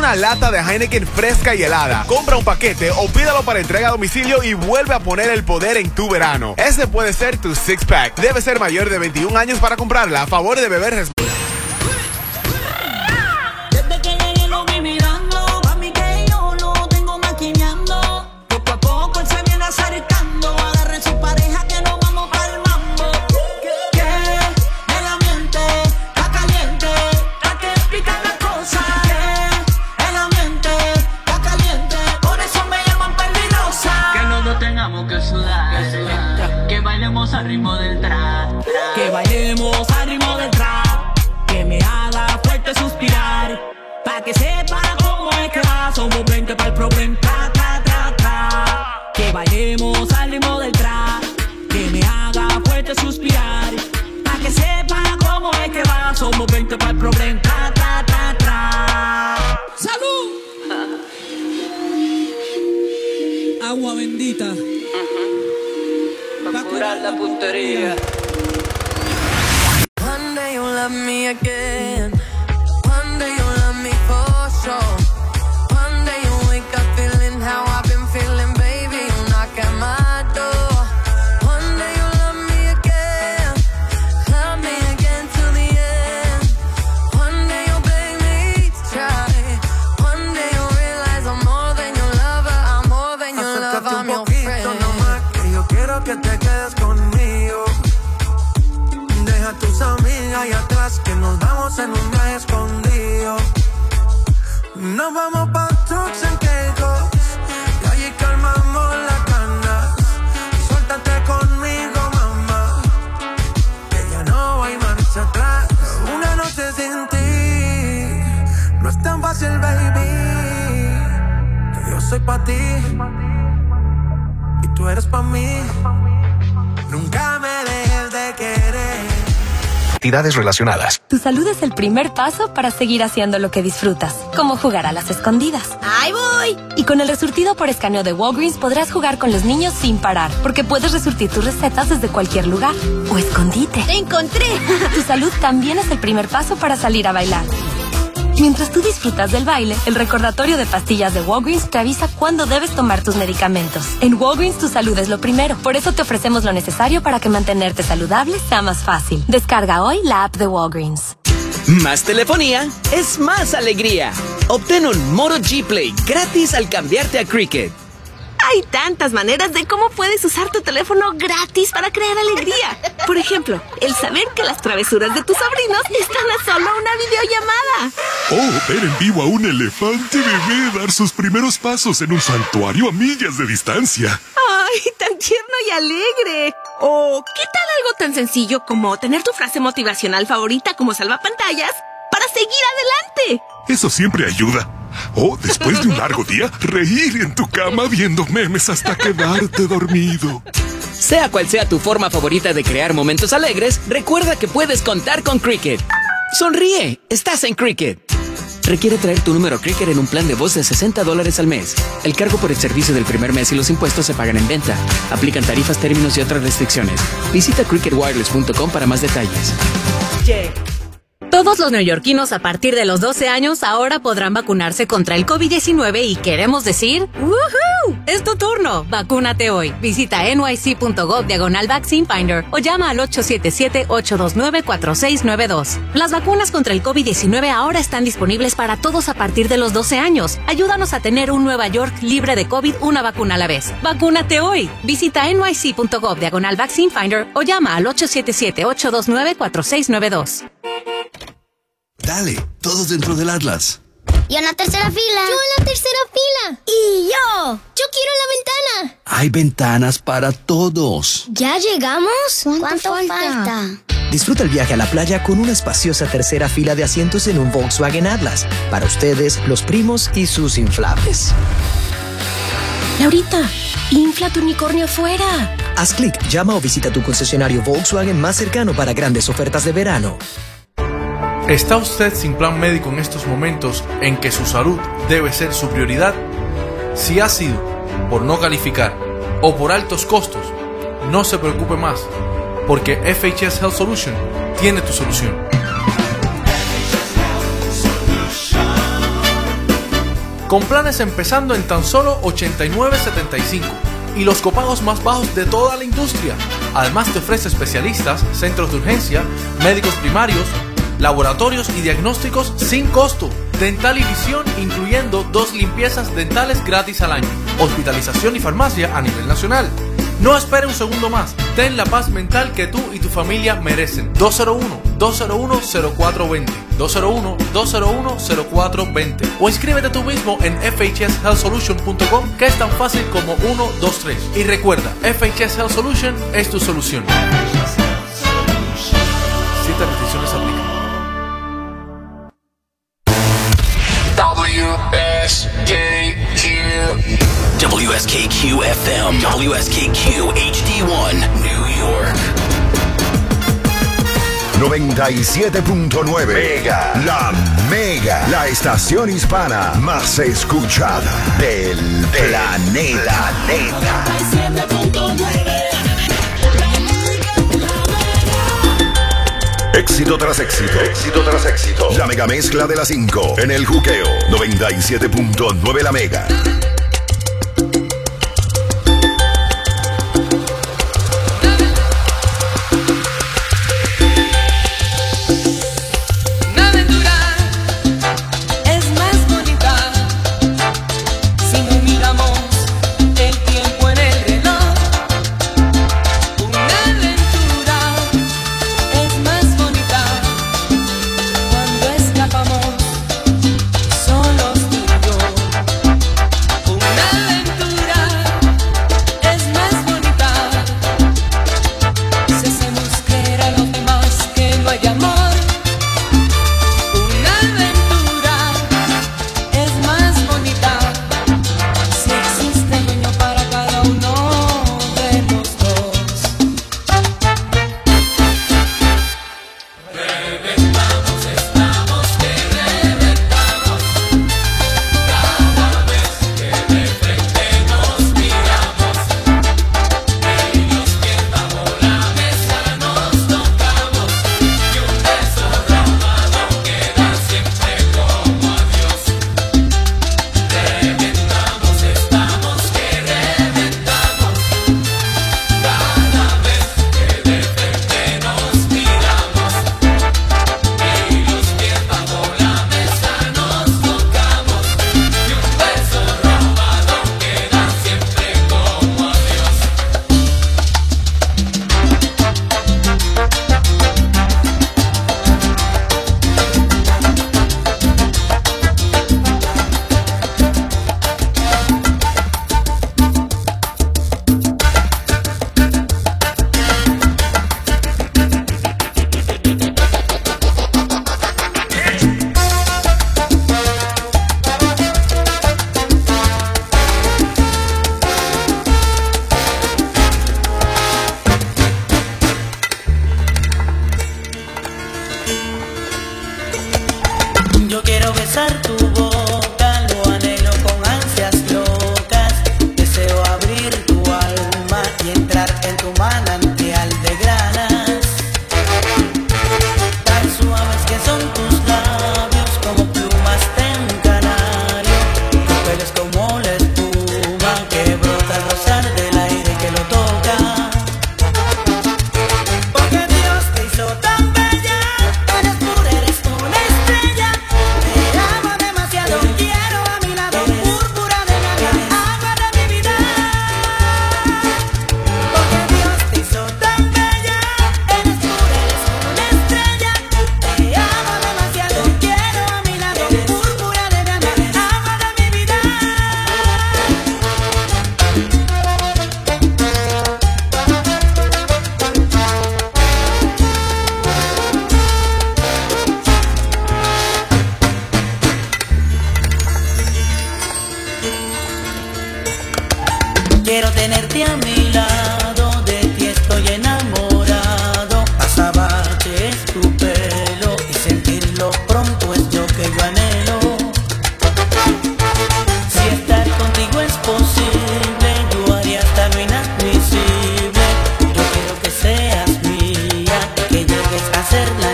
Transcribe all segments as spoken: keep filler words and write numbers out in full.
una lata de Heineken fresca y helada. Compra un paquete o pídalo para entrega a domicilio y vuelve a poner el poder en tu verano. Ese puede ser tu six pack. Debe ser mayor de veintiún años para comprarla. A favor de beber responsable. Al ritmo del trap, que bailemos al ritmo del trap, que me haga fuerte suspirar, pa' que sepa cómo es que va, somos veinte para el problema, tra, tra, tra, tra. Que bailemos al ritmo del trap, que me haga fuerte suspirar, pa' que sepa cómo es que va, somos veinte para el problema, tra, tra, tra, tra. ¡Salud! Agua bendita. Pa' curar la puntería. One day you'll love me again. One day you'll love me for sure. One day you'll wake up feeling how I've been feeling, baby. You'll knock at my door. One day you'll love me again. Love me again till the end. One day you'll beg me to try. One day you'll realize I'm more than your lover. I'm more than your lover. I'm your friend. Quiero que te quedes conmigo. Deja tus amigas allá atrás, que nos vamos en un viaje escondido. Nos vamos pa' trucks en Keikos y allí calmamos las ganas. Suéltate conmigo, mamá, que ya no hay marcha atrás. Una noche sin ti no es tan fácil, baby, que yo soy pa' ti y tú eres pa' mí. Nunca me dejes de querer. Actividades relacionadas. Tu salud es el primer paso para seguir haciendo lo que disfrutas, como jugar a las escondidas. ¡Ahí voy! Y con el resurtido por escaneo de Walgreens podrás jugar con los niños sin parar, porque puedes resurtir tus recetas desde cualquier lugar o escondite. ¡Te encontré! Tu salud también es el primer paso para salir a bailar. Mientras tú disfrutas del baile, el recordatorio de pastillas de Walgreens te avisa cuándo debes tomar tus medicamentos. En Walgreens tu salud es lo primero, por eso te ofrecemos lo necesario para que mantenerte saludable sea más fácil. Descarga hoy la app de Walgreens. Más telefonía es más alegría. Obtén un Moto G Play gratis al cambiarte a Cricket. Hay tantas maneras de cómo puedes usar tu teléfono gratis para crear alegría. Por ejemplo, el saber que las travesuras de tus sobrinos están a solo una videollamada. Oh, ver en vivo a un elefante bebé dar sus primeros pasos en un santuario a millas de distancia. ¡Ay, tan tierno y alegre! O, ¿qué tal algo tan sencillo como tener tu frase motivacional favorita como salvapantallas para seguir adelante? Eso siempre ayuda. O, después de un largo día, reír en tu cama viendo memes hasta quedarte dormido. Sea cual sea tu forma favorita de crear momentos alegres, recuerda que puedes contar con Cricket. Sonríe, estás en Cricket. Requiere traer tu número Cricket en un plan de voz de sesenta dólares al mes. El cargo por el servicio del primer mes y los impuestos se pagan en venta. Aplican tarifas, términos y otras restricciones. Visita cricket wireless punto com para más detalles. Yeah. Todos los neoyorquinos a partir de los doce años ahora podrán vacunarse contra el COVID diecinueve y queremos decir ¡woohoo! Es tu turno. Vacúnate hoy. Visita N Y C punto gov diagonal Vaccine Finder o llama al ocho siete siete, ocho dos nueve, cuatro seis nueve dos. Las vacunas contra el COVID diecinueve ahora están disponibles para todos a partir de los doce años. Ayúdanos a tener un Nueva York libre de COVID, una vacuna a la vez. Vacúnate hoy. Visita N Y C punto gov diagonal Vaccine Finder o llama al ocho siete siete, ocho dos nueve, cuatro seis nueve dos. Dale, todos dentro del Atlas. Yo en la tercera fila. Yo en la tercera fila. Y yo. Yo quiero la ventana. Hay ventanas para todos. ¿Ya llegamos? ¿Cuánto, ¿Cuánto falta? falta? Disfruta el viaje a la playa con una espaciosa tercera fila de asientos en un Volkswagen Atlas. Para ustedes, los primos y sus inflables. Laurita, infla tu unicornio afuera. Haz clic, llama o visita tu concesionario Volkswagen más cercano para grandes ofertas de verano. ¿Está usted sin plan médico en estos momentos en que su salud debe ser su prioridad? Si ha sido por no calificar o por altos costos, no se preocupe más, porque F H S Health Solution tiene tu solución. con planes empezando en tan solo ochenta y nueve setenta y cinco y los copagos más bajos de toda la industria. Además te ofrece especialistas, centros de urgencia, médicos primarios, laboratorios y diagnósticos sin costo, dental y visión incluyendo dos limpiezas dentales gratis al año, hospitalización y farmacia a nivel nacional. No espere un segundo más, ten la paz mental que tú y tu familia merecen. dos cero uno, dos cero uno, cero cuatro dos cero, dos cero uno, dos cero uno, cero cuatro dos cero o inscríbete tú mismo en f h s health solution punto com, que es tan fácil como uno, dos, tres. Y recuerda, F H S Health Solution es tu solución. Ciertas restricciones aplican. W S K Q W S K Q F M W S K Q H D uno New York noventa y siete punto nueve Mega, la Mega, la estación hispana más escuchada del planeta. Éxito tras éxito, éxito tras éxito. La mega mezcla de las cinco en el juqueo. noventa y siete punto nueve La Mega.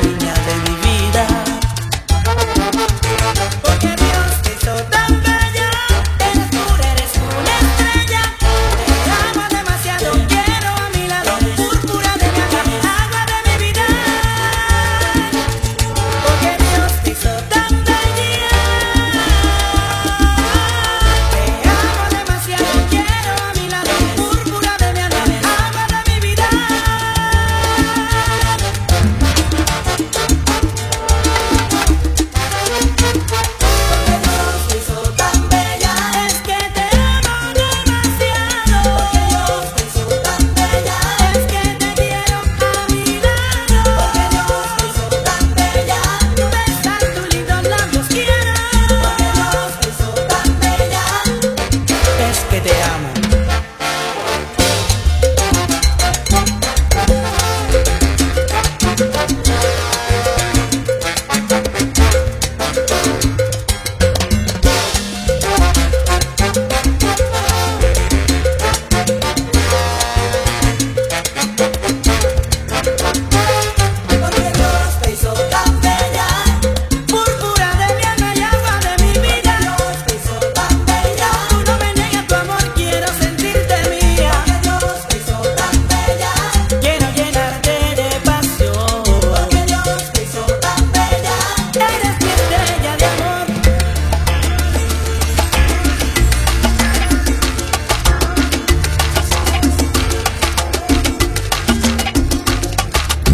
Porque Dios te hizo tan bella.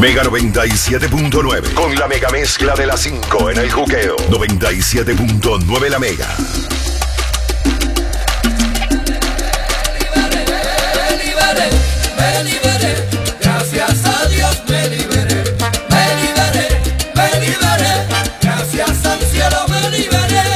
Mega noventa y siete punto nueve. Con la mega mezcla de las cinco en el juqueo. noventa y siete punto nueve la Mega. Me liberé, me liberé, gracias a Dios me liberé. Me liberé, me liberé, gracias al cielo me liberé.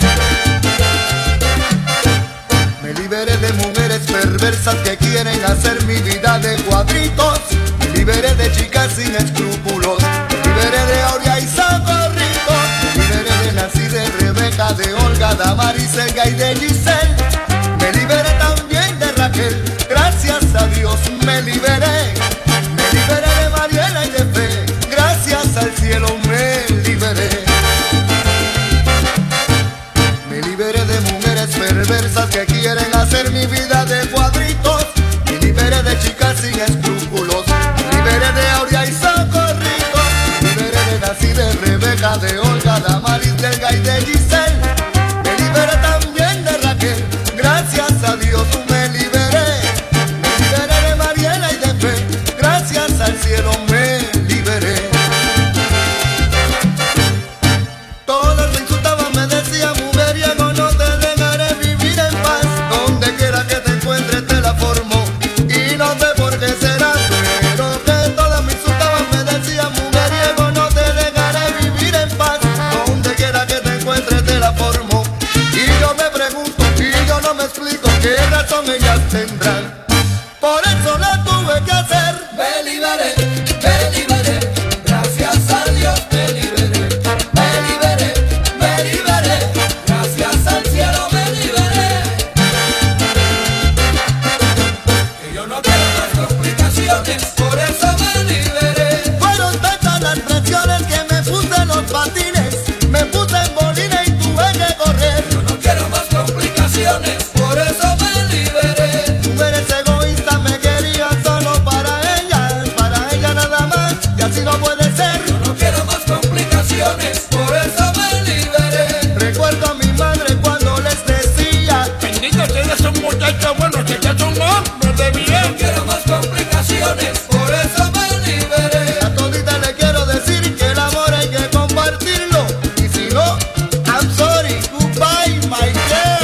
Me liberé de mujeres perversas que quieren hacer mi vida de cuadritos. Me liberé de chicas sin escrúpulos. Me liberé de Aurea y Socorrito. Me liberé de Nancy, de Rebeca, de Olga, Damaris, Elga y de Giselle. Me liberé también de Raquel. Gracias a Dios me liberé. Me liberé de Mariela y de Fe. Gracias al cielo me liberé. Me liberé de mujeres perversas que quieren hacer mi vida de cuadritos. Me liberé de chicas sin escrúpulos. Me liberé de Aurea y Socorrito. Me liberé de Nancy, de Rebeca, de Olga, Damaris, de Elga y de Giselle. Me liberé también de Raquel. Gracias a Dios me liberé. Me liberé de Mariela y de Fe. Gracias al cielo me liberé. Todos me insultaban, me decían mujeriego, no te dejaré vivir en paz. Donde quiera que te encuentres te la formo y no sé por qué será, pero que todos me insultaban, me decían mujeriego, no te dejaré vivir en paz. Donde quiera que te encuentres te la formo y yo me pregunto y yo no me explico qué razón ellas tendrán. Por eso la tuve que hacer. Me liberé, me liberé, gracias a Dios me liberé. Me liberé, me liberé, gracias al cielo me liberé. Que yo no quiero más complicaciones, por eso me liberé. Fueron tantas las presiones que me puse en los patines, me puse en bolina y tuve que correr. Yo no quiero más complicaciones, por eso me liberé. Mujeres egoístas me querían solo para ellas, para ella nada más, y así no puede ser. Yo no quiero más complicaciones, por eso me liberé. Recuerdo a mi madre cuando les decía: bendito tienes un muchacho bueno, que ya son hombres de bien. Yo no quiero más complicaciones, por eso me liberé. A todita le quiero decir que el amor hay que compartirlo, y si no, I'm sorry, goodbye my girl.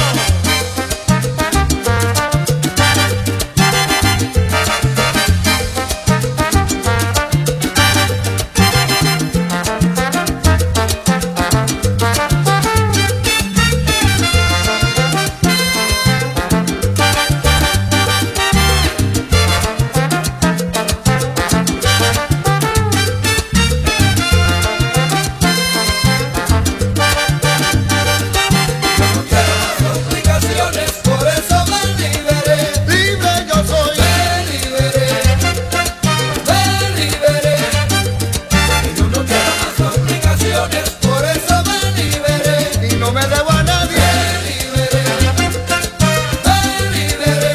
Complicaciones, por eso me liberé. Libre yo soy. Me liberé, me liberé. Y yo no quiero más complicaciones, por eso me liberé. Y no me debo a nadie. Me liberé, me liberé.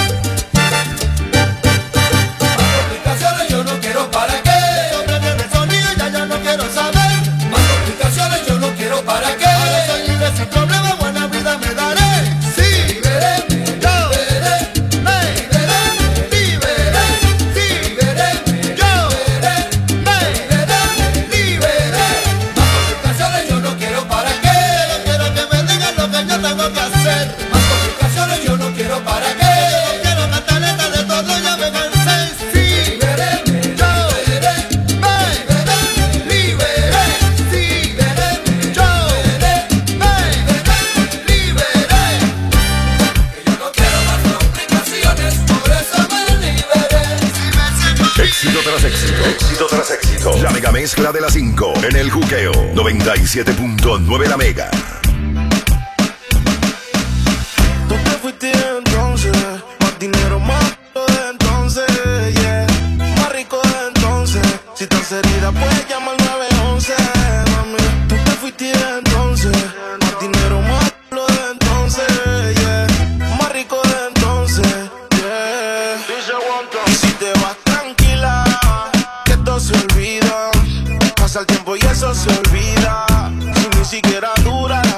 Más complicaciones yo no quiero, ¿para qué? Sobre el sonido ya yo no quiero saber. Más complicaciones yo no quiero, ¿para qué? Ahora soy libre sin problema, buena vida me daré. Sí, Liberé, yo liberé, me liberé, liberé. Sí, liberé, yo liberé, me liberé, liberé. Más complicaciones yo no quiero, ¿para qué? Yo quiero que me digan lo que yo tengo que hacer. Más complicaciones yo no quiero, ¿para qué? Yo quiero cantaleta de todo, ya me cansé. Sí, Liberé, yo liberé, me liberé. Sí, liberé, yo liberé, me liberé. que yo no quiero más complicaciones, por eso me liberé. Éxito tras éxito, éxito tras éxito. La mega mezcla de las cinco en el juqueo. noventa y siete punto nueve la Mega. Tú te fuiste entonces, más dinero, más de entonces, yeah. Más rico de entonces. Si estás herida, puedes llamar al nueve once, mami. Tú te fuiste entonces, más dinero, más de entonces, yeah. Más rico de entonces, yeah. Y si te vas tranquila, que esto se olvida. Pasa el tiempo y eso se olvida. Si ni siquiera dura la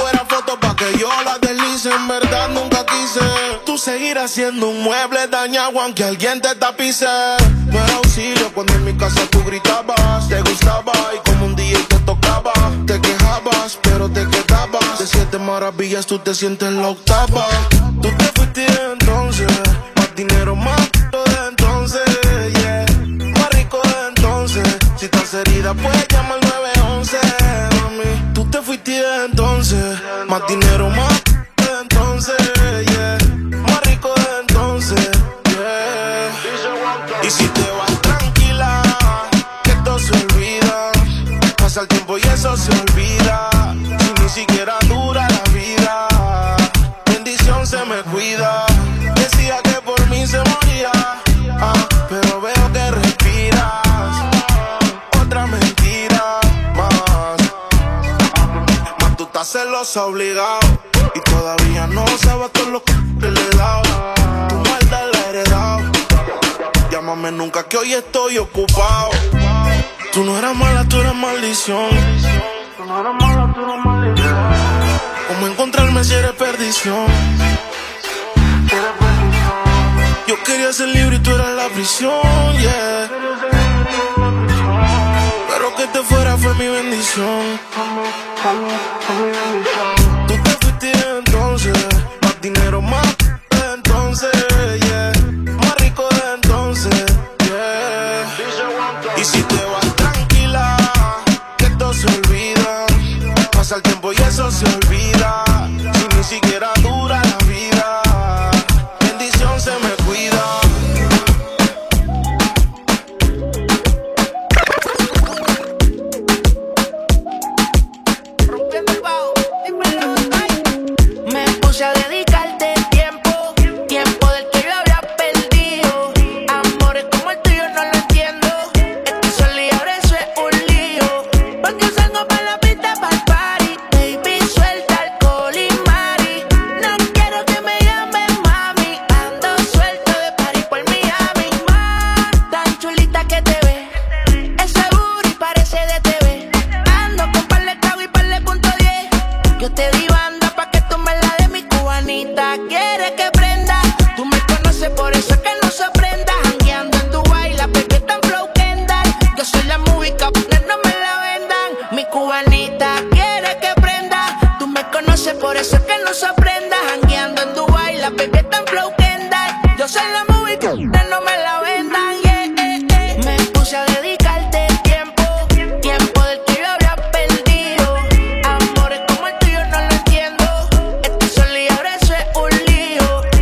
fuera foto pa' que yo la deslice. En verdad nunca quise tú seguirás siendo un mueble dañado aunque alguien te tapice. No era auxilio cuando en mi casa tú gritabas. Te gustaba y como un día te tocaba. Te quejabas pero te quedabas. De siete maravillas tú te sientes la octava. Tú te fuiste entonces, más dinero más de entonces, yeah. Más rico de entonces. Si estás herida puedes llamar al nueve once, mami. Tú te fuiste entonces, más dinero más de entonces, yeah. Más rico de entonces, yeah. Y si te vas tranquila, que esto se olvida. Pasa el tiempo y eso se olvida. Si ni siquiera dura la vida, bendición se me cuida. Decía que por mí se moría, ah, pero veo que respiras. Otra mentira más. Más tú estás celosa obligado y todavía no sabes todo lo que le he dado. Tu maldad la he heredado. Llámame nunca que hoy estoy ocupado. Tú no eras mala, tú eras maldición. Tú no eras mala, tú eras maldición. ¿Cómo encontrarme si eres perdición? Yo quería ser libre y tú eras la prisión, yeah. Pero que te fuera fue mi bendición. Tú te fuiste entonces, más dinero más de entonces, yeah. Más rico de entonces, yeah. Y si te vas tranquila, que esto se olvida. Pasa el tiempo y eso se olvida. Si ni siquiera dura la vida, bendición se me cuida. Me puse a dedicarte tiempo, tiempo del que yo había perdido. Amores como el tuyo no lo entiendo. Estoy sola y ahora eso es un lío. Porque salgo pa' la pista pa'l party. Baby, suelta alcohol y mari. No quiero que me llamen mami. Ando suelto de party por Miami. Más tan chulita que te ve. Ese booty parece de T V. Ando con par de clavo y par de punto diez. Yo te di banda pa' que tú me la de mi cubanita. Quiere que prenda. Tú me conoces por eso es que no se prenda. Jangueando en Dubai, la peque tan flow Kendall. Yo soy la música, no me la vendan. Mi cubanita quiere que prenda. Tú me conoces por eso es que no se prenda. Jangueando en Dubai, la peque tan flow Kendall. Yo soy la música, no me la vendan, yeah, yeah, yeah. Me puse a dedicarte tiempo, tiempo del que yo había perdido. Amores como el tuyo no lo entiendo. Estoy sola y ahora eso es un lío.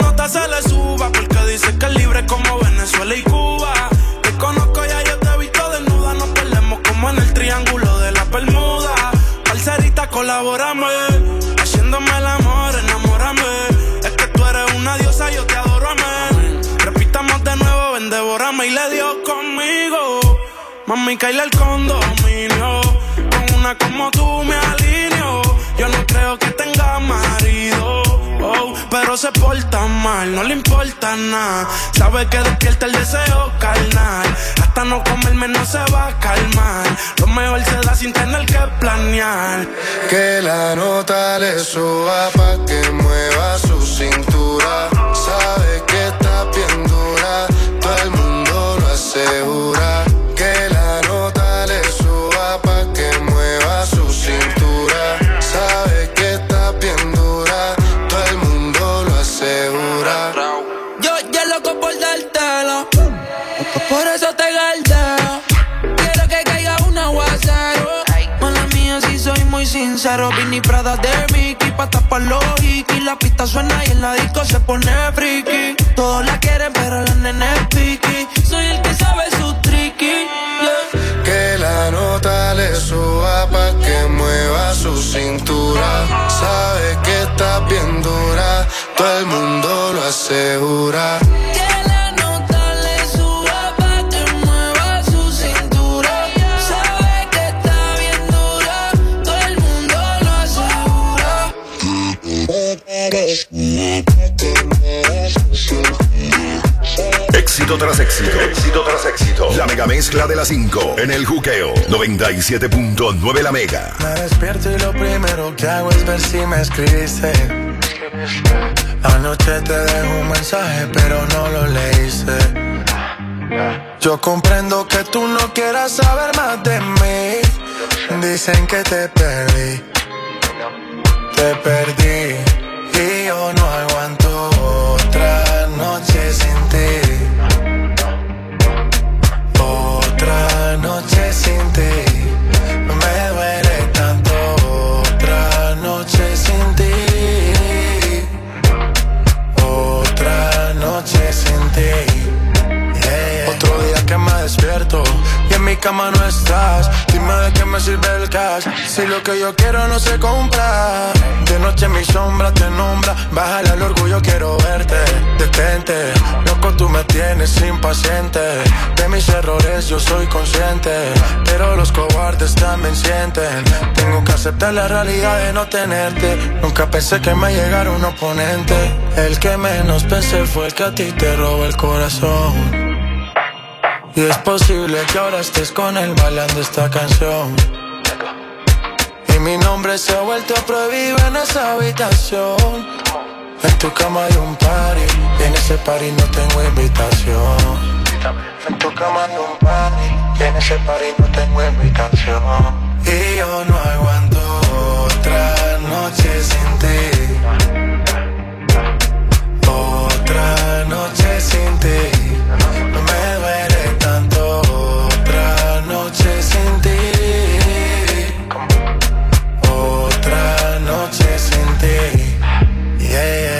nota se le suba, porque dice que es libre como Venezuela y Cuba. Te conozco ya, yo te he visto desnuda. Nos perdemos como en el triángulo de la Bermuda. Parcerita, colabórame, haciéndome el amor, enamórame. Es que tú eres una diosa, yo te adoro, amén. Repitamos de nuevo, ven, devórame. Y le dio conmigo, mami, caíle al condominio. Con una como tú me alineo. Yo no creo que tenga marido, oh, pero se porta mal, no le importa nada. Sabe que despierta el deseo carnal. Hasta no comerme no se va a calmar. Lo mejor se da sin tener que planear. Que la nota le suba pa' que mueva su cintura. Sabe que está bien dura, todo el mundo lo asegura. Que la nota le suba pa' que mueva su cintura. Sabe que está bien dura, todo el mundo lo asegura. Yo ya loco por dártelo, por eso te galdeo. Quiero que caiga un aguacero. Mala mía, si soy muy sincero. Vinny Prada de Mickey, pa' tapar los hikis. La pista suena y en la disco se pone friki. Todos la quieren, pero la nena es piqui. Soy el que sabe su tricky, yeah. Que la nota le suba pa' que mueva su cintura. Sabe que está bien dura, todo el mundo lo asegura. Que la nota le suba pa' que mueva su cintura. Sabe que está bien dura, todo el mundo lo asegura. Éxito tras éxito, éxito tras éxito. La mega mezcla de las cinco en el juqueo. noventa y siete punto nueve La Mega. Me despierto y lo primero que hago es ver si me escribiste. Anoche te dejo un mensaje pero no lo leíste. Yo comprendo que tú no quieras saber más de mí. Dicen que te perdí, te perdí. Y yo no aguanto otra noche sin ti. Otra noche sin ti. Me duele tanto. Otra noche sin ti. Otra noche sin ti. Yeah. Otro día que me despierto y en mi cama no estás. Dime de qué me sirve el cash si lo que yo quiero no se compra. De noche mi sombra te nombra. Bájale al orgullo, quiero verte. Detente, loco, tú me tienes impaciente. De mis errores yo soy consciente, pero los cobardes también sienten. Tengo que aceptar la realidad de no tenerte. Nunca pensé que me llegara un oponente. El que menos pensé fue el que a ti te robó el corazón. Y es posible que ahora estés con él bailando esta canción. Y mi nombre se ha vuelto prohibido en esa habitación. En tu cama hay un party y en ese party no tengo invitación. En tu cama hay un party y en ese party no tengo invitación. Y yo no aguanto otra noche sin ti. Otra noche sin ti. No me duele tanto. Otra noche sin ti. Otra noche sin ti. Yeah.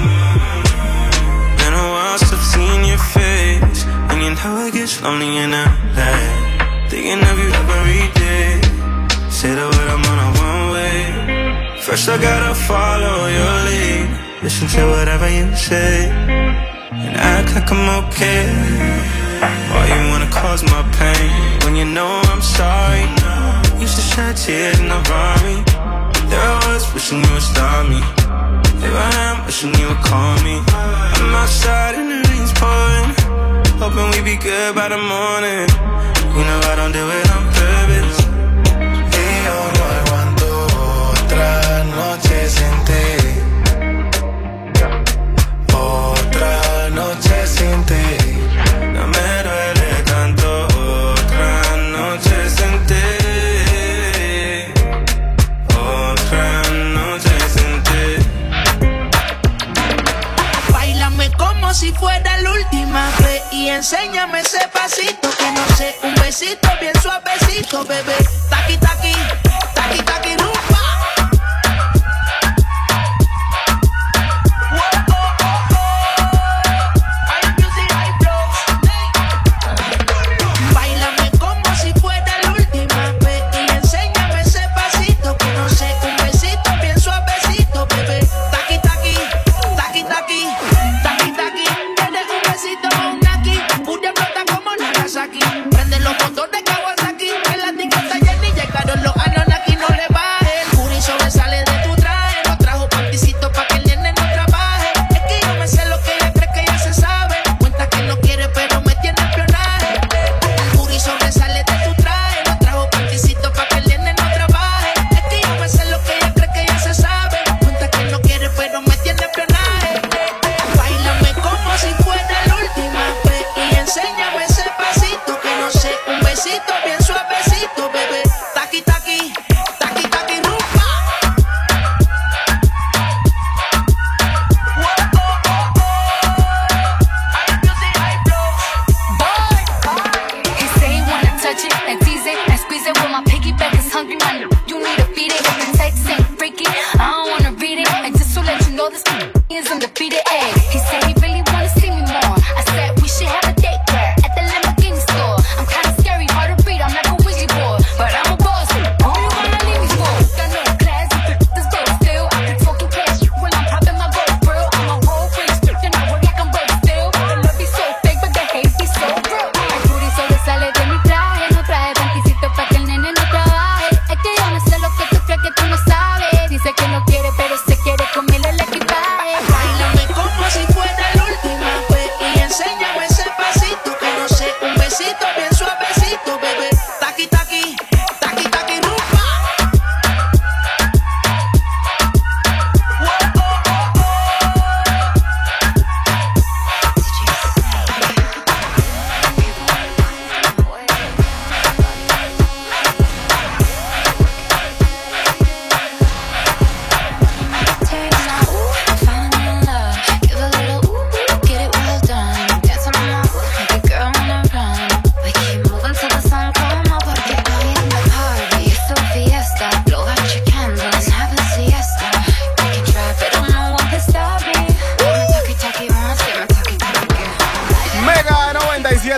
Been a while since I've seen your face, and you know it gets lonely in L A. Thinking of you every day. Say the word, I'm on a one way. First I gotta follow your lead. Listen to whatever you say and act like I'm okay. Why you wanna cause my pain when you know I'm sorry? Used to shed tears in the Rari. There I was wishing you would stop me. Here I am wishing you would call me. I'm outside and the rain's pouring, hoping we be good by the morning. You know I don't do it on purpose. Y yo no aguanto otra noche sin ti. Otra noche sin ti. No me duele tanto. Otra noche sin ti. Otra noche sin ti. Báilame como si fuera la última vez y enséñame ese pasito que no sé, un besito bien suavecito, bebé. Taqui taqui, taqui taqui rumba.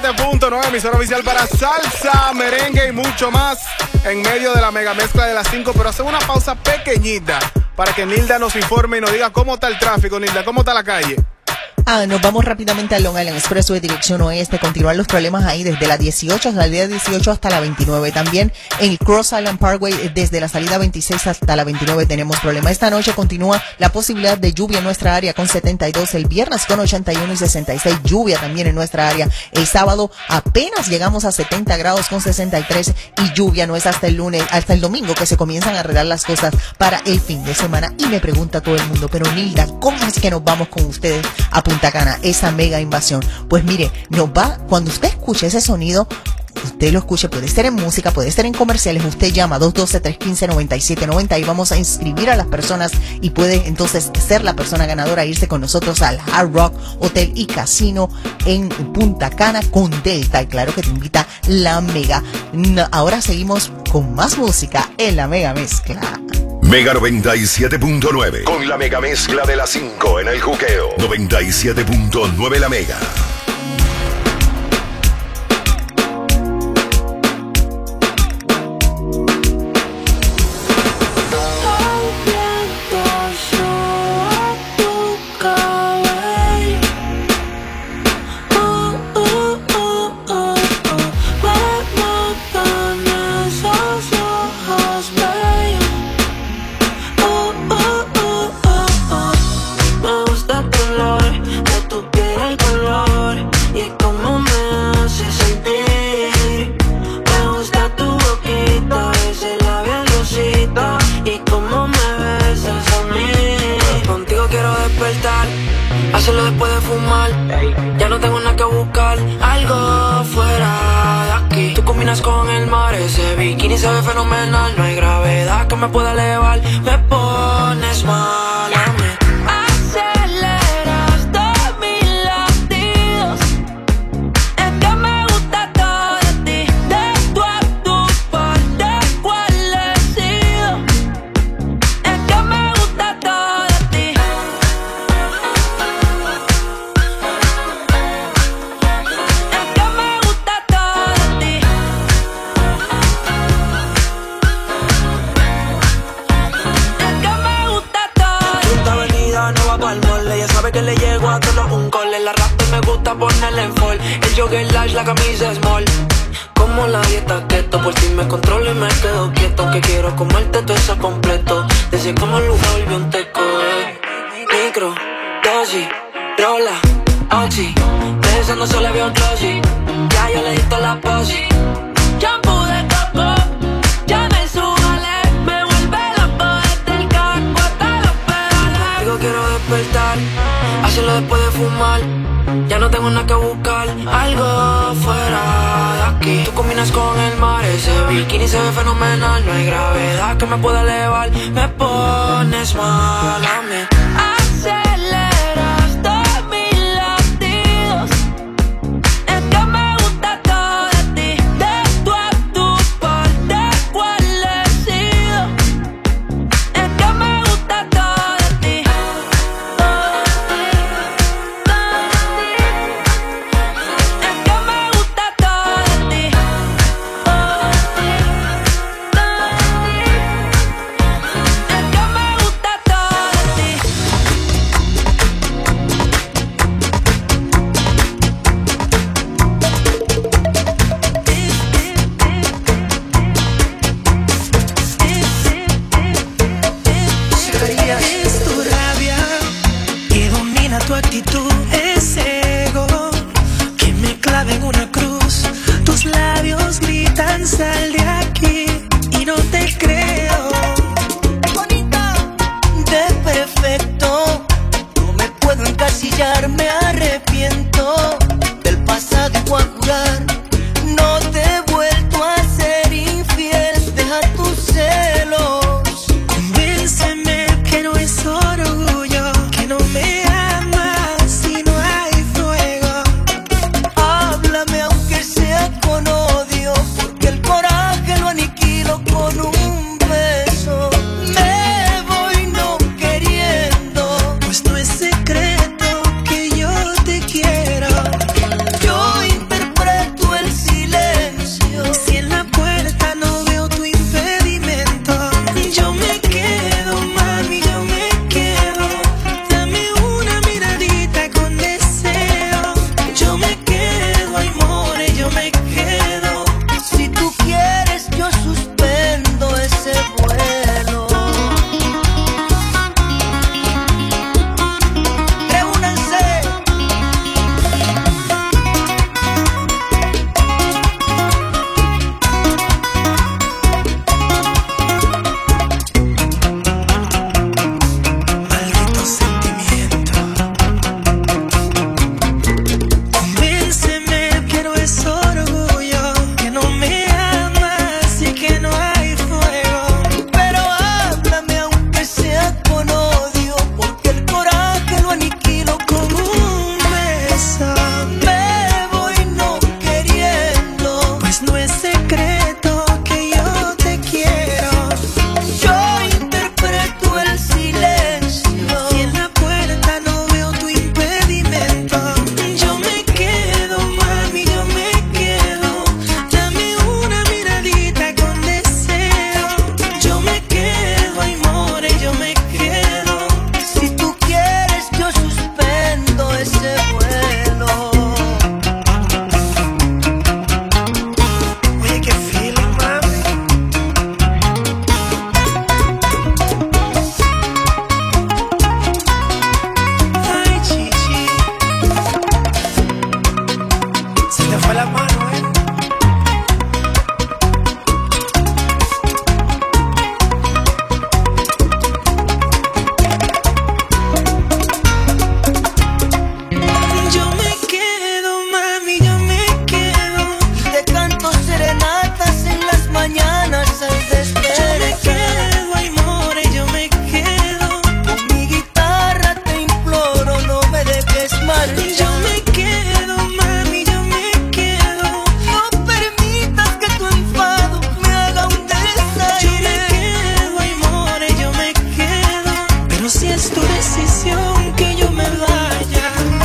siete punto nueve, emisora oficial para salsa, merengue y mucho más en medio de la mega mezcla de las cinco. Pero hacemos una pausa pequeñita para que Nilda nos informe y nos diga cómo está el tráfico. Nilda, ¿cómo está la calle? Ah, nos vamos rápidamente a Long Island Expressway, dirección oeste. Continúan los problemas ahí desde la dieciocho, la salida dieciocho hasta la veintinueve. También en el Cross Island Parkway, desde la salida veintiséis hasta la veintinueve tenemos problemas. Esta noche continúa la posibilidad de lluvia en nuestra área con setenta y dos. El viernes con ochenta y uno y sesenta y seis. Lluvia también en nuestra área. El sábado apenas llegamos a setenta grados con sesenta y tres. Y lluvia no es hasta el lunes, hasta el domingo que se comienzan a arreglar las cosas para el fin de semana. Y me pregunta todo el mundo, pero Nilda, ¿cómo es que nos vamos con ustedes a Punta Cana, esa mega invasión? Pues mire, nos va, cuando usted escuche ese sonido, usted lo escuche, puede ser en música, puede ser en comerciales, usted llama dos uno dos, tres uno cinco, nueve siete nueve cero y vamos a inscribir a las personas y puede entonces ser la persona ganadora, irse con nosotros al Hard Rock Hotel y Casino en Punta Cana con Delta, y claro que te invita la mega. No, ahora seguimos con más música en la mega mezcla. Mega noventa y siete punto nueve, con la mega mezcla de las cinco en el juqueo. noventa y siete punto nueve la mega. Hacerlo después de fumar. Ya no tengo nada que buscar. Algo fuera de aquí. Tú combinas con el mar. Ese bikini se ve fenomenal. No hay gravedad que me pueda elevar. Me pones mal a mí. Aceleras todos mis latidos. Es que me gusta todo de ti. De tu a tu parte cuál he sido. Es que me gusta todo de ti. Que le llego a todos un cole. La rap me gusta ponerle en fall. El jogger large, la camisa small. Como la dieta keto, por si me controlo y me quedo quieto. Aunque quiero comerte todo eso completo. Desde como lugar volvió un teco, eh. Micro, dosis, rola, oxi. Pensando solo veo glossy. Ya yo le di toda la posi. Shampoo de coco, ya me subale. Me vuelve loco desde el casco hasta los pedales. Digo quiero despertar, hacerlo después de fumar. Ya no tengo nada que buscar. Algo fuera de aquí. Tú combinas con el mar. Ese bikini se ve fenomenal. No hay gravedad que me pueda elevar. Me pones mal a mí. Aceleras todos mis latidos. Es que me gusta todo de ti. De tu a tu parte cuál he sido. Es que me gusta todo de ti. Tu actitud es ego que me clava en una cruz. Tus labios gritan sal de aquí y no te creo. Bonita, de perfecto, no me puedo encasillar, me arrepiento del pasado y voy a jurar. No te he vuelto a ser infiel, deja tus celos. Convénceme que no es orgullo, que no me con un beso. Me voy no queriendo, pues no es secreto que yo te quiero. Yo interpreto presa. Me voy no queriendo, pues no es secreto que yo te quiero. Yo interpreto el silencio y en la puerta no veo tu impedimento. Yo me quedo, mami, yo me quedo. Dame una miradita con deseo. Yo me quedo, ay, more, yo me quedo. Si tú quieres, yo suspendo ese vuelo. Oye, qué feeling, mami. Ay, chichi, se te fue la mano, eh. Yo me quedo, mami, yo me quedo. Te canto serenatas en las mañanas al despertar. Yo me quedo, ay, more, yo me quedo. Con mi guitarra te imploro, no me dejes mal. Yo me quedo, mami, yo me quedo. No permitas que tu enfado me haga un desaire. Yo me quedo, ay, more, yo me quedo. Pero si es tu decisión que yo me vaya.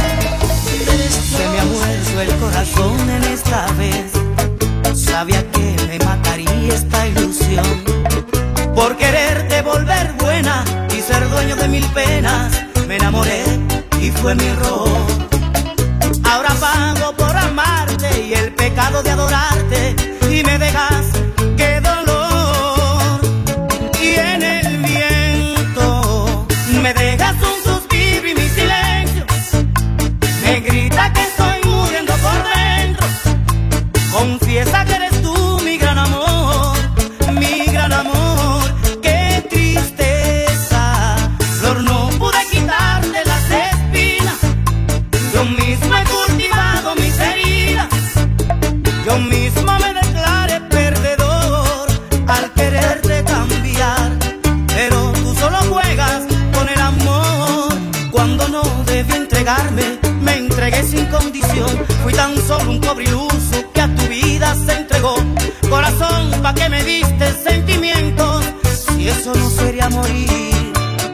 Se me ha muerto el corazón en esta vez. Sabía que me mataría esta ilusión. Por quererte volver buena y ser dueño de mil penas, me enamoré y fue mi error. Ahora pago por amarte y el pecado de adorarte, y me dejas, qué dolor. Y en el viento me dejas un suspiro y mi silencio me grita que estoy muriendo por dentro. Confiesa que eres tú mi gran amor, mi gran amor. Qué tristeza, Flor, no pude quitarte las espinas. Yo mismo he cultivado mis heridas. Yo mismo me declaré perdedor al quererte cambiar. Pero tú solo juegas con el amor. Cuando no debí entregarme, me entregué sin condición. Fui tan solo un pobre iluso que a tu vida se entregó. Corazón, ¿pa' qué me diste sentimientos si eso no sería morir?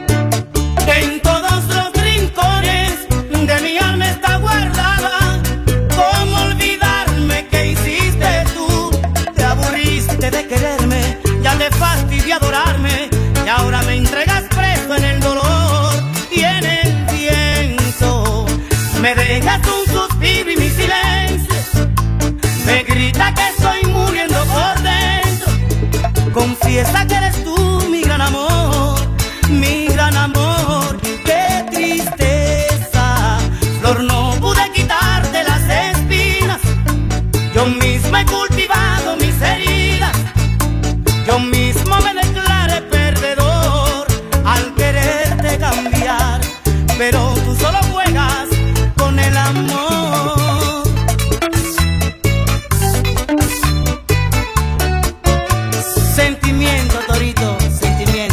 En todos los rincones de mi alma está guardada. ¿Cómo olvidarme que hiciste tú? Te aburriste de quererme, ya te fastidié adorarme, y ahora me entregas preso en el dolor. Y en el viento me dejas un suspiro y mi silencio me grita que estoy muriendo por dentro. Confiesa que eres tú mi gran amor, mi gran amor. Qué tristeza, Flor, no pude quitarte las espinas. Yo mismo he cultivado mis heridas. Yo mismo me declaré perdedor al quererte cambiar. Pero tú solo juegas con el amor. Sentimiento, Torito, sentimiento.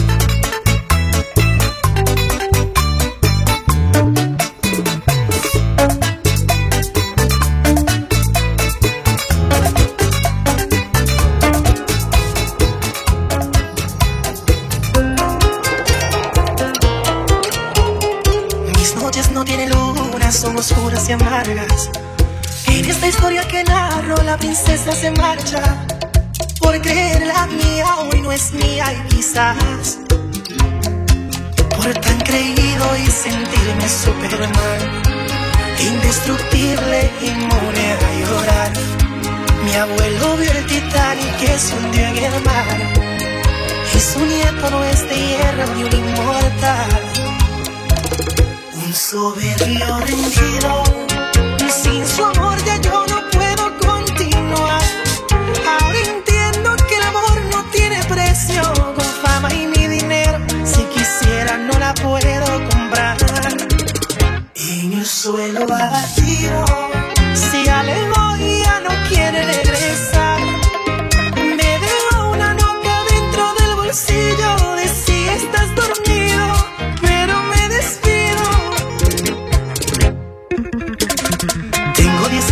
Mis noches no tienen luna, son oscuras y amargas. En esta historia que narro, la princesa se marcha por creerla mía, hoy no es mía. Y quizás por tan creído y sentirme Superman, indestructible, inmune a llorar. Mi abuelo vio el Titanic que se hundió en el mar, y su nieto no es de hierro ni un inmortal. Un soberbio rendido, sin su amor ya yo no puedo continuar. Ahora entiendo que el amor no tiene precio. Con fama y mi dinero, si quisiera no la puedo comprar. En el suelo abatido, si alejó y ya no quiere regresar, me dejo una nota dentro del bolsillo de si estás dormido, pero me despido.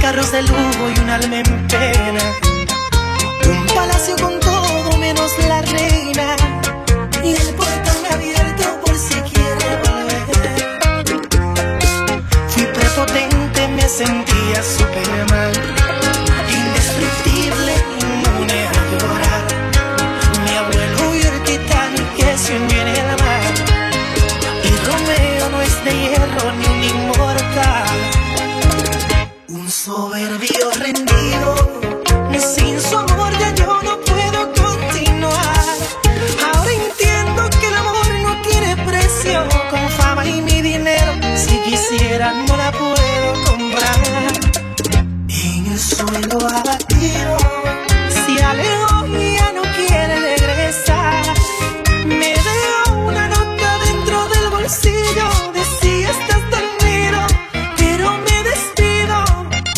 carros de lujo y un alma en pena. Un palacio con todo menos la reina. Y el portón abierto por si quiere volver. Fui prepotente, me sentía Superman. Indestructible, inmune a llorar. Mi abuelo vio el Titanic que se hundió en el mar. Y Romeo no es de hierro ni un inmortal. Un soberbio rendido. Sin su amor ya yo no puedo continuar. Ahora entiendo que el amor no tiene precio. Con fama y mi dinero, si quisiera no la puedo comprar. En el suelo abatido, si alejó y ya no quiere regresar. Me dejó una nota dentro del bolsillo. Decía estás dormido, pero me despido.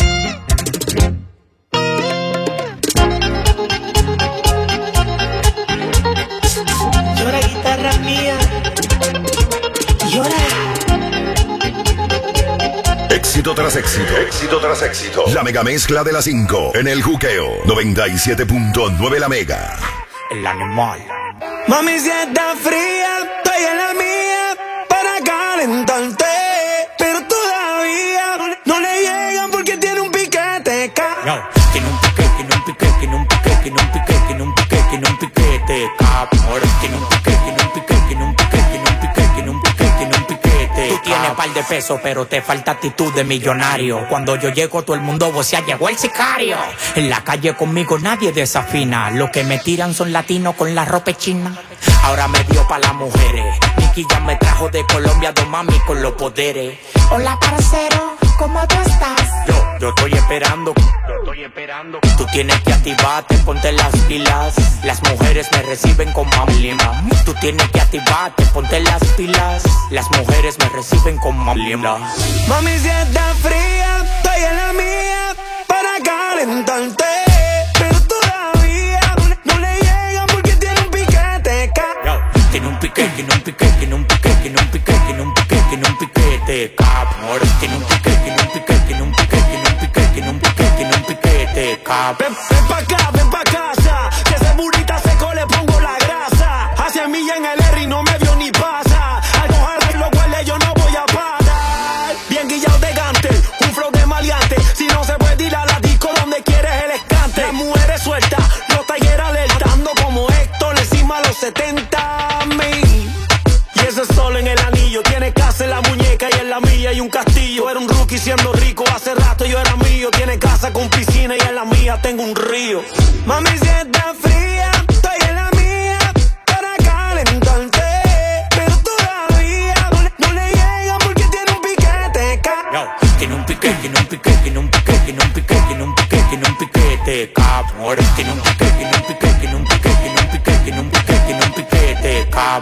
Llora guitarra mía, llora. Éxito tras éxito. Éxito tras éxito. La mega mezcla de las cinco en el juqueo. noventa y siete punto nueve La Mega. El animal. Mami, si está fría, estoy en la mía para calentarte. Pero todavía no le llegan porque tiene un piquete. Yo, tiene un piquete, tiene un piquete, tiene un piquete, tiene un piquete, tiene un piquete, tiene un piquete. Ahora tiene un piquete, tiene un piquete, tiene un piquete, tiene un piquete, tiene un piquete, tiene un piquete. Tú tienes par de pesos, pero te falta actitud de millonario. Cuando yo llego, todo el mundo vocea, llegó el sicario. En la calle conmigo nadie desafina. Los que me tiran son latinos con la ropa china. Ahora me dio pa' las mujeres. Nicky ya me trajo de Colombia, dos mami con los poderes. Hola, parcero, ¿cómo tú estás? Yo, yo estoy esperando, yo estoy esperando. Tú tienes que activarte, ponte las pilas. Las mujeres me reciben con mamlima. Tú tienes que activarte, ponte las pilas. Las mujeres me reciben con mamlima. Mami, si está fría, estoy en la mía para calentarte. Pero todavía no le llegan porque tiene un piquete. Yo, tiene un piquete, tiene un piquete, tiene un piquete, tiene un piquete, tiene un piquete, tiene un piquete. Cabrón, tiene un piquete, tiene un piquete, tiene un piquete, tiene un piquete, tiene un piquete, tiene un piquete. Ven, ven pa' acá, ven pa' casa. Que ese burrita seco le pongo la grasa. Hacia mí en el R y no me vio ni pasa. Al coger y lo huele yo no voy a parar. Bien guillado de gante, un flow de maleante. Si no se puede ir a la disco donde quieres el escante. Las mujeres sueltas, los talleres alertando como Héctor encima a los setenta mil. Y ese sol en el anillo, tiene casa en la muñeca y en la mía y un castillo. Yo era un rookie siendo rico, hace rato yo era mío. Tiene casa con piscina y en la mía tengo un río. Mami, si está fría, estoy en la mía para calentarte. Pero todavía no le, no le llegan porque tiene un piquete. Yo, tiene un piquete, tiene un piquete, tiene un piquete, tiene un piquete, tiene un piquete, tiene un piquete. Cabrón, tiene un piquete, tiene un piquete, tiene un piquete, tiene un piquete, tiene un piquete, tiene un piquete. Cap.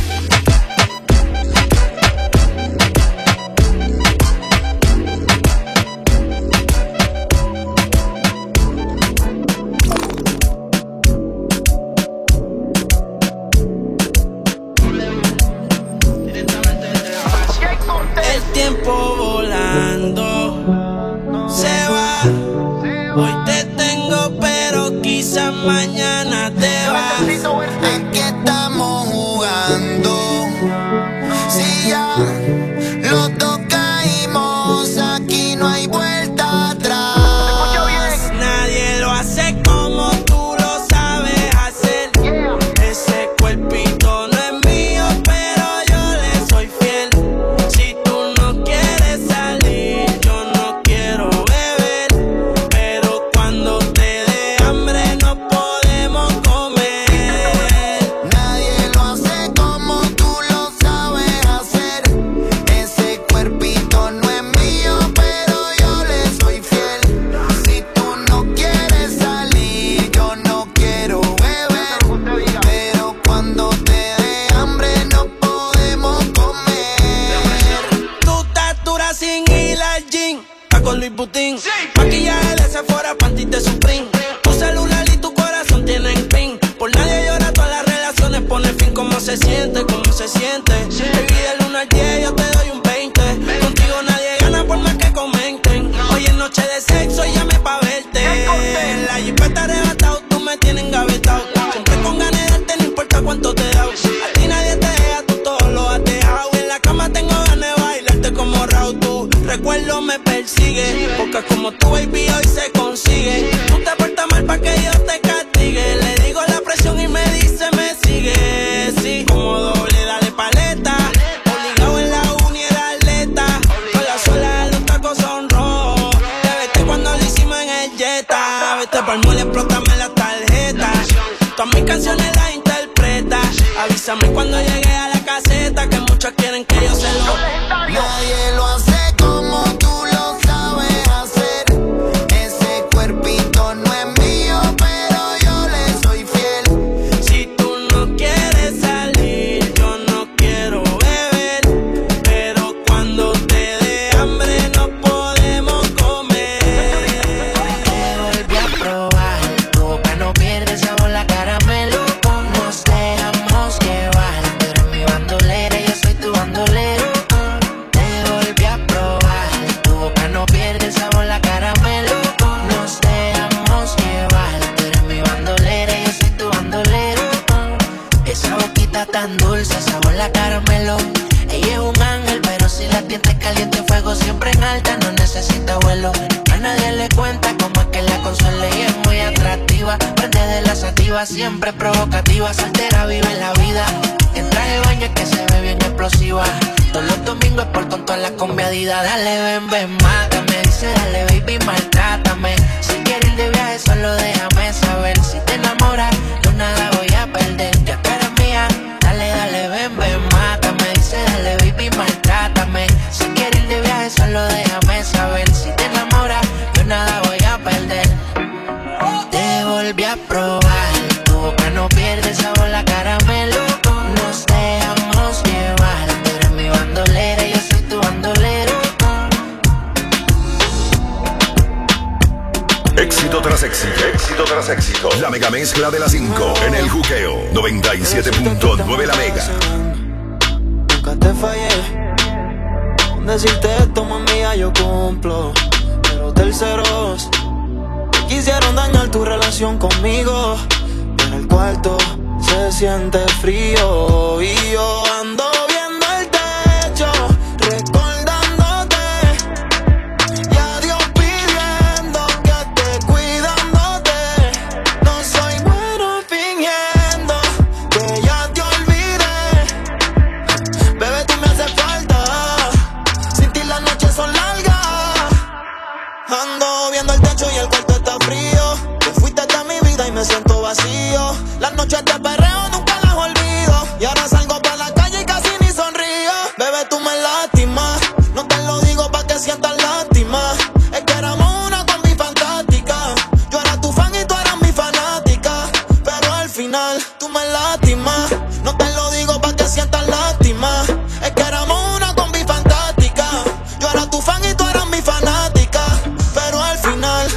El tiempo volando se va. Hoy te tengo, pero quizás mañana te vas. Aquí estamos jugando. Si ya los dos caímos, aquí no hay vuelta atrás. Nadie lo hace como tú lo sabes hacer. Ese cuerpito no es mío, pero yo le soy fiel. Si tú no quieres salir, yo no quiero beber. Pero cuando te dé hambre no podemos comer. Nadie lo hace como tú lo sabes hacer. Ese cuerpito no es mío, pero yo le soy fiel. Si tú no quieres salir, yo no quiero beber. Pero cuando te dé hambre no podemos comer. Tu estatura sin ir al gym, está con Luis Butín. Maquillaje de Sephora, panty de Supreme. Tu celular y tu corazón tienen pin. Por nadie llora, todas las relaciones pone fin. ¿Cómo se siente? ¿Cómo se siente? Baby, del uno al diez yo te doy un veinte. Contigo nadie gana por más que comenten. Hoy es noche de sexo persigue. Porque como tu baby hoy se consigue. Tú te portas mal pa' que yo te castigue. Le digo la presión y me dice me sigue. Sí, como doble, dale paleta. Obligado en la uni era atleta. Con la suela de los tacos son rojos. Te vete cuando lo hicimos en el Jetta. Vete pa'l mall, explótame la tarjeta. Todas mis canciones las interpreta. Avísame cuando llegue a la caseta. Que muchos quieren que yo se lo... Nadie lo hace como tú lo sabes hacer. Ese cuerpito no es mío, pero yo le soy fiel. Si tú no quieres salir, yo no quiero beber. Pero cuando te dé hambre no podemos comer. Te volví a probar, tu boca no pierde sabor, la caramelo. Nos dejamos llevar, tú eres mi bandolera, yo soy tu bandolero. Te volví a probar, tu boca no pierde sabor, la caramelo. Nos dejamos llevar, tú eres mi bandolera, yo soy tu bandolero. Esa boquita tan dulce, sabor la caramelo. Ella es un ángel, pero si la tienes caliente, fuego siempre en alta, no necesita vuelo. A nadie le cuenta cómo es que la consuela y es muy atractiva. Prende de la sativa, siempre provocativa, soltera vive la vida. Entra de baño es que se ve bien explosiva. Todos los domingos es por tonto a la combiadida. Dale, ven, ven, mátame. Dice, dale, baby, maltrátame. Si quieres ir de viaje, solo déjame saber. Si te enamoras, yo nada voy a perder. Ya tú eres mía. Dale, dale, ven, ven, mátame. Dice, dale, baby, maltrátame. Si quieres ir de viaje, solo déjame saber. Si te enamoras, yo nada voy a perder. Te volví a probar, tu boca no pierde sabor, la caramelo. Nos dejamos llevar, tú eres mi bandolera, yo soy tu bandolero. Éxito tras éxito, éxito tras éxito. La mega mezcla de las cinco en el juqueo. noventa y siete punto nueve la mega. Nunca te fallé. Con decirte esto, mami, ya yo cumplo. Pero terceros quisieron dañar tu relación conmigo. En el cuarto se siente frío y yo ando viendo el techo, recordándote y a Dios pidiendo que esté cuidándote. No soy bueno fingiendo que ya te olvidé. Bebé, tú me haces falta. Sin ti las noches son largas. Ando viendo el techo y el cuarto está frío. Te fuiste de mi vida y me siento vacío. Las noches de perreo nunca las olvido. Y ahora salgo pa' la calle y casi ni sonrío. Bebé, tú me lastimas. No te lo digo pa' que sientas lástima. Es que éramos una combi fantástica. Yo era tu fan y tú eras mi fanática. Pero al final tú me lastimas. No te lo digo pa' que sientas lástima. Es que éramos una combi fantástica. Yo era tu fan y tú eras mi fanática. Pero al final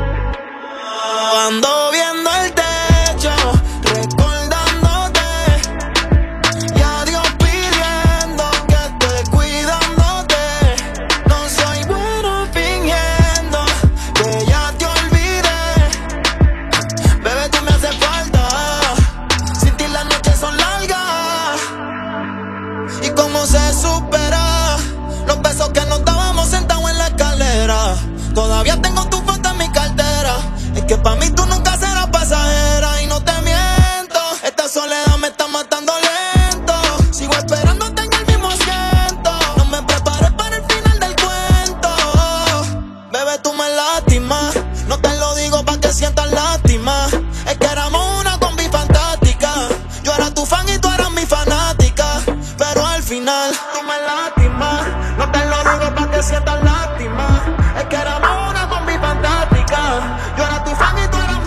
ando viendo el techo, recordándote y a Dios pidiendo que esté cuidándote. No soy bueno fingiendo que ya te olvidé. Bebé, tú me haces falta. Sin ti las noches son largas. ¿Y cómo se supera los besos que nos dábamos sentados en la escalera? Todavía tengo tu foto en mi cartera. Es que pa' mí tú nunca serás pasajera. Y no te miento, esta soledad me está matando lento. Sigo esperándote en el mismo asiento. No me prepares para el final del cuento. Bebé, tú me lastimas. No te lo digo pa' que sientas lástima. Es que éramos una combi fantástica. Yo era tu fan y tú eras mi fanática. Pero al final tú me lastimas. No te lo digo pa' que sientas lástima. Es que éramos una combi fantástica. Yo era tu fan y tú eras mi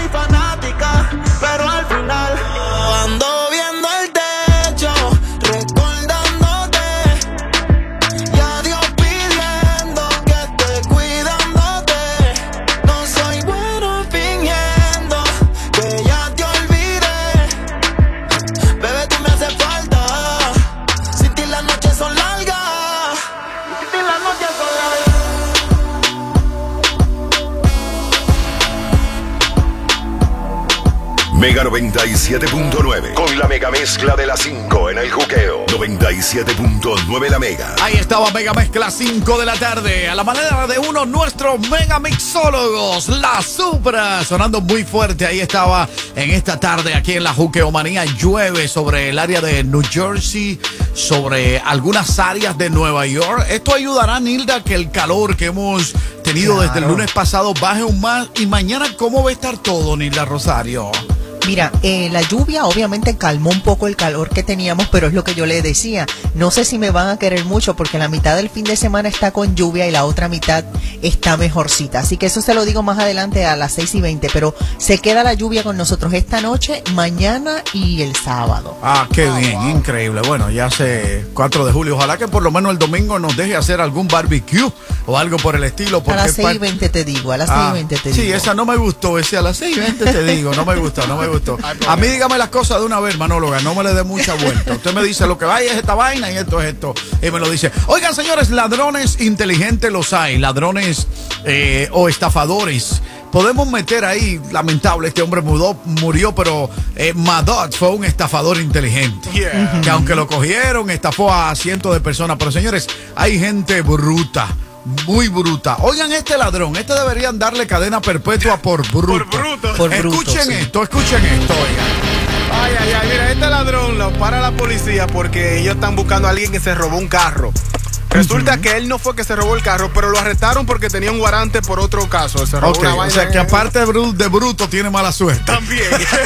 Mega noventa y siete punto nueve. Con la mega mezcla de las cinco en el juqueo. noventa y siete punto nueve la mega. Ahí estaba Mega Mezcla, cinco de la tarde. A la manera de uno, nuestros mega mixólogos, la Supra, sonando muy fuerte. Ahí estaba en esta tarde aquí en la Juqueomanía. Llueve sobre el área de New Jersey, sobre algunas áreas de Nueva York. Esto ayudará, Nilda, que el calor que hemos tenido claro. desde el lunes pasado baje un más. Y mañana, ¿cómo va a estar todo, Nilda Rosario? Mira, eh, la lluvia obviamente calmó un poco el calor que teníamos, pero es lo que yo le decía. No sé si me van a querer mucho porque la mitad del fin de semana está con lluvia y la otra mitad está mejorcita. Así que eso se lo digo más adelante a las seis y veinte, pero se queda la lluvia con nosotros esta noche, mañana y el sábado. Ah, qué bien, increíble. Bueno, ya hace cuatro de julio. Ojalá que por lo menos el domingo nos deje hacer algún barbecue o algo por el estilo. A las seis y veinte te digo, a las seis y veinte te digo. Sí, esa no me gustó, ese a las seis y veinte te digo, no me gustó, no me gustó. A mí dígame las cosas de una vez, Manóloga, no me le dé mucha vuelta. Usted me dice lo que vaya es esta vaina y esto es esto. Y me lo dice. Oigan, señores, ladrones inteligentes los hay, ladrones eh, o estafadores. Podemos meter ahí, lamentable, este hombre mudó, murió, pero eh, Madot fue un estafador inteligente. Yeah. Que aunque lo cogieron, estafó a cientos de personas. Pero señores, hay gente bruta. Muy bruta. Oigan, este ladrón, este deberían darle cadena perpetua por bruto. Por bruto. Por escuchen bruto, sí. esto, escuchen esto, oigan. Ay, ay, ay, mira, este ladrón lo para la policía porque ellos están buscando a alguien que se robó un carro. Resulta uh-huh. que él no fue que se robó el carro, pero lo arrestaron porque tenía un guarante por otro caso. Se robó okay, una vaina. O sea, que aparte de bruto, de bruto tiene mala suerte. También.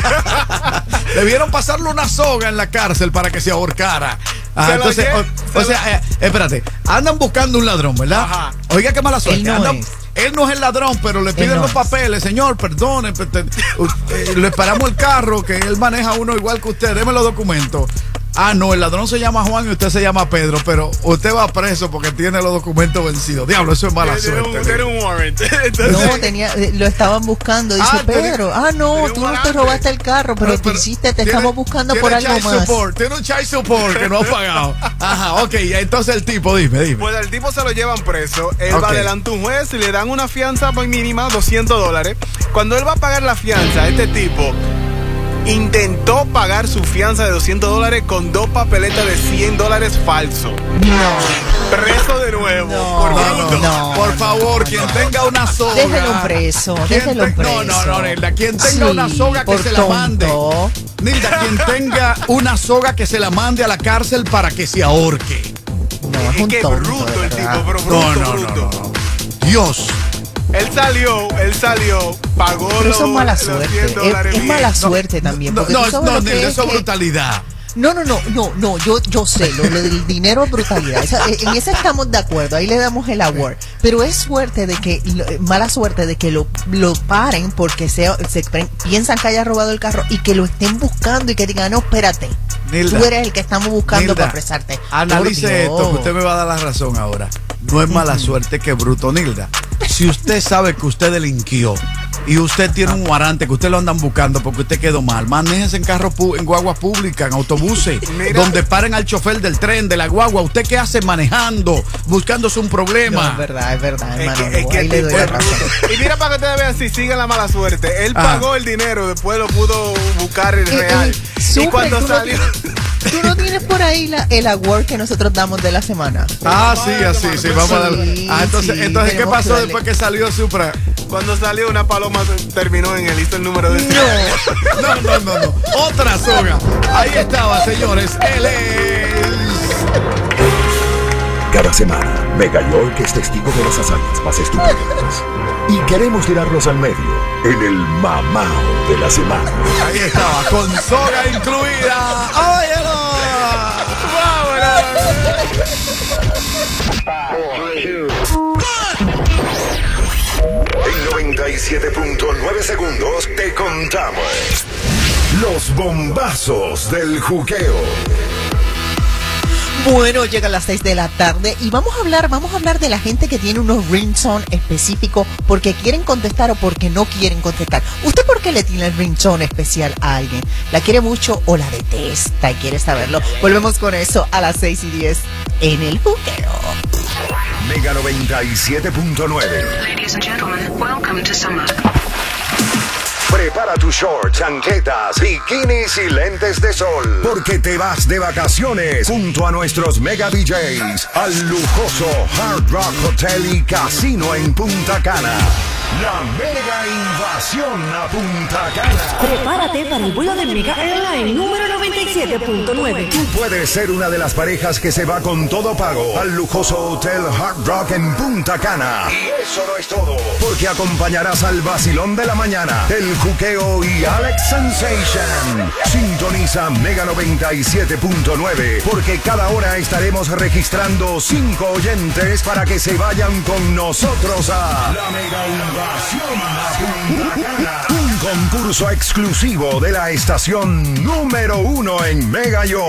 Debieron pasarle una soga en la cárcel para que se ahorcara. Ajá, entonces, o, o sea, eh, espérate, andan buscando un ladrón, ¿verdad? Ajá. Oiga, qué mala suerte. Él no, andan, es. él no es el ladrón, pero le piden no los es. papeles. Señor, perdone, perdone eh, le esperamos el carro, que él maneja uno igual que usted. Deme los documentos. Ah, no, el ladrón se llama Juan y usted se llama Pedro, pero usted va preso porque tiene los documentos vencidos. Diablo, eso es mala tiene suerte. Un, tiene un warrant. Entonces, no, tenía, lo estaban buscando. Dice ah, Pedro, ah, no, tú no te robaste el carro, pero, pero te hiciste, te tiene, estamos buscando por algo más. Support, tiene un child support que no ha pagado. Ajá, ok, entonces el tipo, dime, dime. Pues el tipo se lo llevan preso. Él okay. va delante de un juez y le dan una fianza muy mínima, doscientos dólares. Cuando él va a pagar la fianza, este tipo intentó pagar su fianza de doscientos dólares con dos papeletas de cien dólares falso. No. Preso de nuevo. No, por, no, no, por favor, no, quien no. tenga una soga. Déjelo preso, déjelo te, preso. No, no, no, Nilda. Quien tenga sí, una soga que se tonto. la mande. Nilda, quien tenga una soga que se la mande a la cárcel para que se ahorque. No, es un qué tonto, bruto el tipo, pero bruto, no, no, bruto. No, no, no. Dios. Él salió, él salió, pagó pero los, eso es mala suerte. Es, es mala suerte no, también. No, porque no, tú sabes no, lo que Nilda, es eso es que... brutalidad. No, no, no, no, no, yo, yo sé, lo, lo del dinero es brutalidad. Esa, en eso estamos de acuerdo, ahí le damos el award. Pero es suerte de que, mala suerte de que lo, lo paren porque se, se piensan que haya robado el carro y que lo estén buscando y que digan, no, espérate, Nilda, tú eres el que estamos buscando Nilda, para apresarte. Analice esto, que usted me va a dar la razón ahora. No es mala suerte que bruto, Nilda. Si usted sabe que usted delinquió y usted tiene un guarante que usted lo andan buscando porque usted quedó mal, manéjese en carros, en guaguas públicas, en autobuses, Mira. donde paren al chofer del tren, de la guagua. ¿Usted qué hace manejando, buscándose un problema? No, es verdad, es verdad, hermano. Es que, es que ahí le doy la razón. Y mira para que ustedes vean si sigue la mala suerte. Él ah. pagó el dinero, después lo pudo buscar el eh, real. Eh, y super, cuando tú salió... No, ¿tú no tienes por ahí la, el award que nosotros damos de la semana? Ah, sí, así, sí, vamos sí, a dar. Ah, entonces, sí, entonces ¿qué pasó después que salió Supra? Cuando salió una paloma terminó en el listo el número de no. no, no, no, no. Otra soga. Ahí estaba, señores. Él es. Cada semana, Mega York es testigo de las hazañas más estúpidas. Y queremos tirarlos al medio en el mamao de la semana. Ahí estaba, con soga incluida. ¡Óyelo! En noventa y siete punto nueve segundos te contamos los bombazos del juqueo. Bueno, llegan las seis de la tarde y vamos a hablar, vamos a hablar de la gente que tiene unos ringtone específicos porque quieren contestar o porque no quieren contestar. ¿Usted por qué le tiene el ringtone especial a alguien? ¿La quiere mucho o la detesta y quiere saberlo? Volvemos con eso a las seis y diez en el juqueo. Mega noventa y siete punto nueve. Ladies and gentlemen, welcome to summer. Prepara tus shorts, chancletas, bikinis y lentes de sol, porque te vas de vacaciones junto a nuestros mega D Js al lujoso Hard Rock Hotel y Casino en Punta Cana. La mega invasión a Punta Cana. Prepárate para el vuelo de Mega Airline número noventa y siete punto nueve. Tú puedes ser una de las parejas que se va con todo pago al lujoso Hotel Hard Rock en Punta Cana. Y eso no es todo, porque acompañarás al vacilón de la mañana, el juqueo y Alex Sensation. Sintoniza Mega noventa y siete punto nueve, porque cada hora estaremos registrando cinco oyentes para que se vayan con nosotros a la Mega Invasión a Punta Cana. Un concurso exclusivo de la estación número uno en Mega York.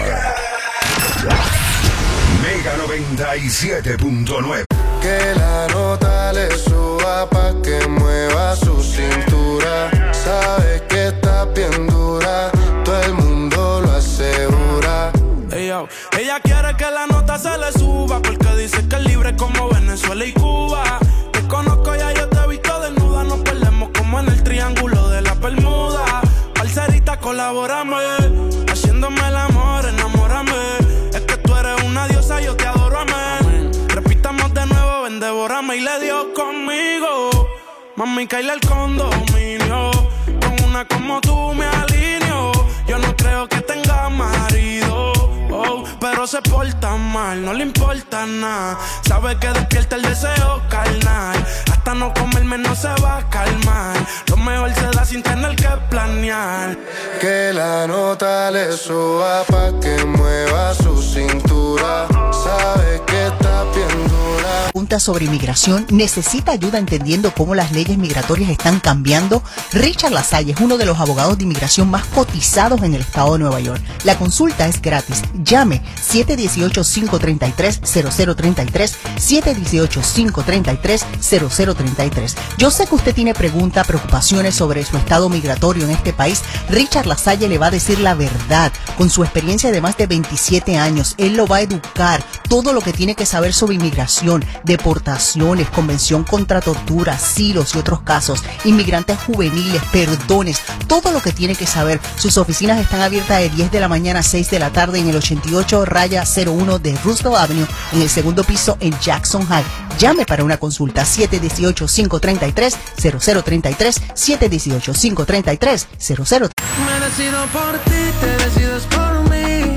Mega noventa y siete punto nueve. Que la nota le suba pa' que mueva su cintura. Sabes que está bien dura, todo el mundo lo asegura. Hey, yo. Ella quiere que la nota se le suba, porque dice que es libre como Venezuela y Cuba. Te conozco, ya yo te he visto desnuda. Nos perdemos como en el triángulo de la Bermuda. Parcerita, colabórame, haciéndome el amor, enamórame. Es que tú eres una diosa, yo te adoro, amén. Repitamos de nuevo, ven, devórame. Y le dio conmigo, mami, caíle al condominio. Con una como tú me alineo. Yo no creo que tenga marido, oh, pero se porta mal, no le importa nada. Sabe que despierta el deseo carnal. Hasta no comerme no se va a calmar. Lo mejor se da sin tener que planear. Que la nota le suba pa' que mueva su cintura. Sabe que está bien dura. Pregunta sobre inmigración, ¿necesita ayuda entendiendo cómo las leyes migratorias están cambiando? Richard Lasalle es uno de los abogados de inmigración más cotizados en el estado de Nueva York. La consulta es gratis. Llame siete uno ocho, cinco tres tres, cero cero tres tres, siete uno ocho, cinco tres tres, cero cero tres tres. Yo sé que usted tiene preguntas, preocupaciones sobre su estado migratorio en este país. Richard Lasalle le va a decir la verdad. Con su experiencia de más de veintisiete años, él lo va a educar todo lo que tiene que saber sobre inmigración, deportaciones, convención contra tortura, asilos y otros casos, inmigrantes juveniles, perdones, todo lo que tiene que saber. Sus oficinas están abiertas de diez de la mañana a seis de la tarde en el ochenta y ocho raya cero uno de Roosevelt Avenue, en el segundo piso en Jackson High. Llame para una consulta siete uno ocho, cinco tres tres, cero cero tres tres, siete uno ocho, cinco tres tres, cero cero tres tres. Me decido por ti, te decides por mí.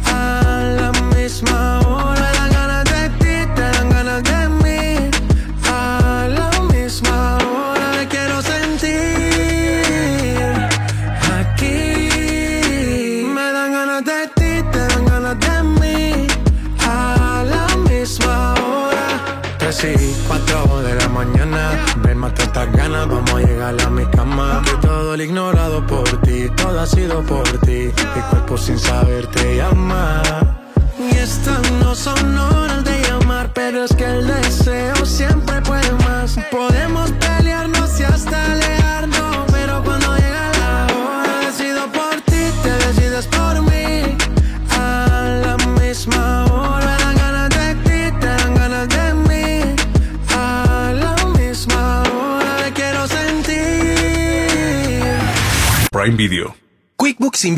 A la misma hora dan ganas de ti, te dan ganas de mí. A la misma hora me quiero sentir aquí. Me dan ganas de ti, te dan ganas de mí. A la misma hora. Tres y cuatro de la mañana, ven, mata estas ganas, vamos a llegar a mi cama. Que todo el ignorado por ti, todo ha sido por ti. Mi cuerpo sin saber te llama. Y estas no son horas de llamar, pero es que el deseo siempre puede más. Podemos pelearnos y hasta alejarnos, pero cuando llega la hora decido por ti, te decides por mí. A la misma hora dan ganas de ti, te dan ganas de mí. A la misma hora me quiero sentir. Prime Video. QuickBooks invita